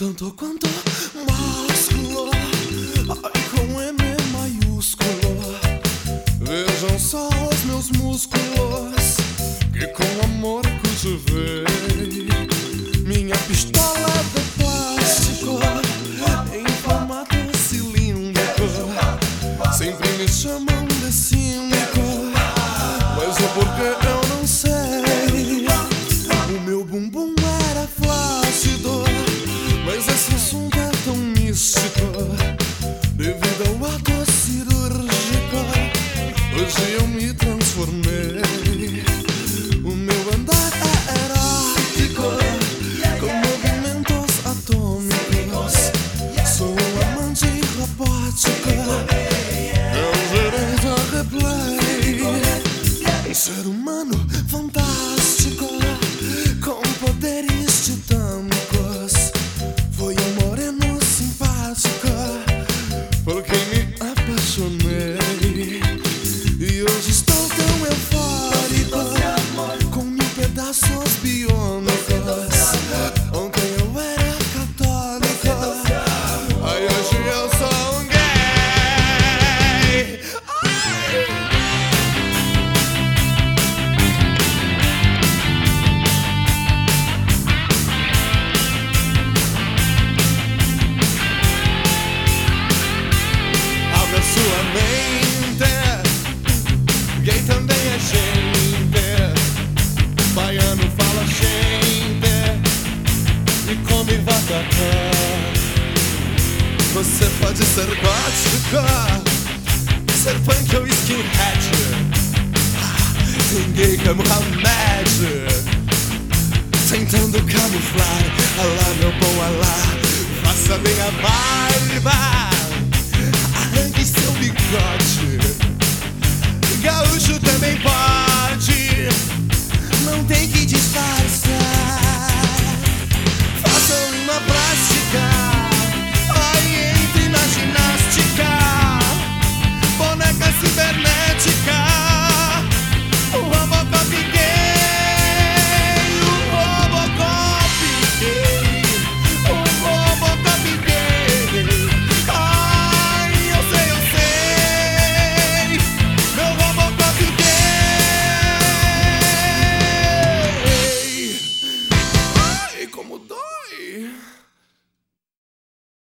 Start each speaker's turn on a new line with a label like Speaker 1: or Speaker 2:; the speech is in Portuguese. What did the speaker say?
Speaker 1: tanto quanto másculo, ai com M maiúsculo. Vejam só os meus músculos, que com amor cultivei. Minha pistola de plástico, em formato cilíndrico. Sempre me chamam de cínico, mas o porquê eu não sei. O meu bumbum era flácido, mas esse assunto é tão místico. Devido ao ato cirúrgico, hoje eu me transformei. O meu andar é erótico, com movimentos atômicos. Sou um amante robótico, é um direito a replay. Um ser humano fantástico, com poderes titânicos. Foi um moreno simpático, por quem me apaixonei. E hoje estou tão eufórico, com 1000 pedaços biônicos. Ontem eu era católico, aí hoje eu sou um gay. Abra sua mente, gay também é gente. Baiano fala gente e come vatapá. Você pode ser gótico, ser punk ou skinhead. Tem gay como Hamed, tentando camuflar. Alá, meu bom alá, faça bem a barba, arranque seu bigode. Gaúcho também pode, não tem que disfarçar.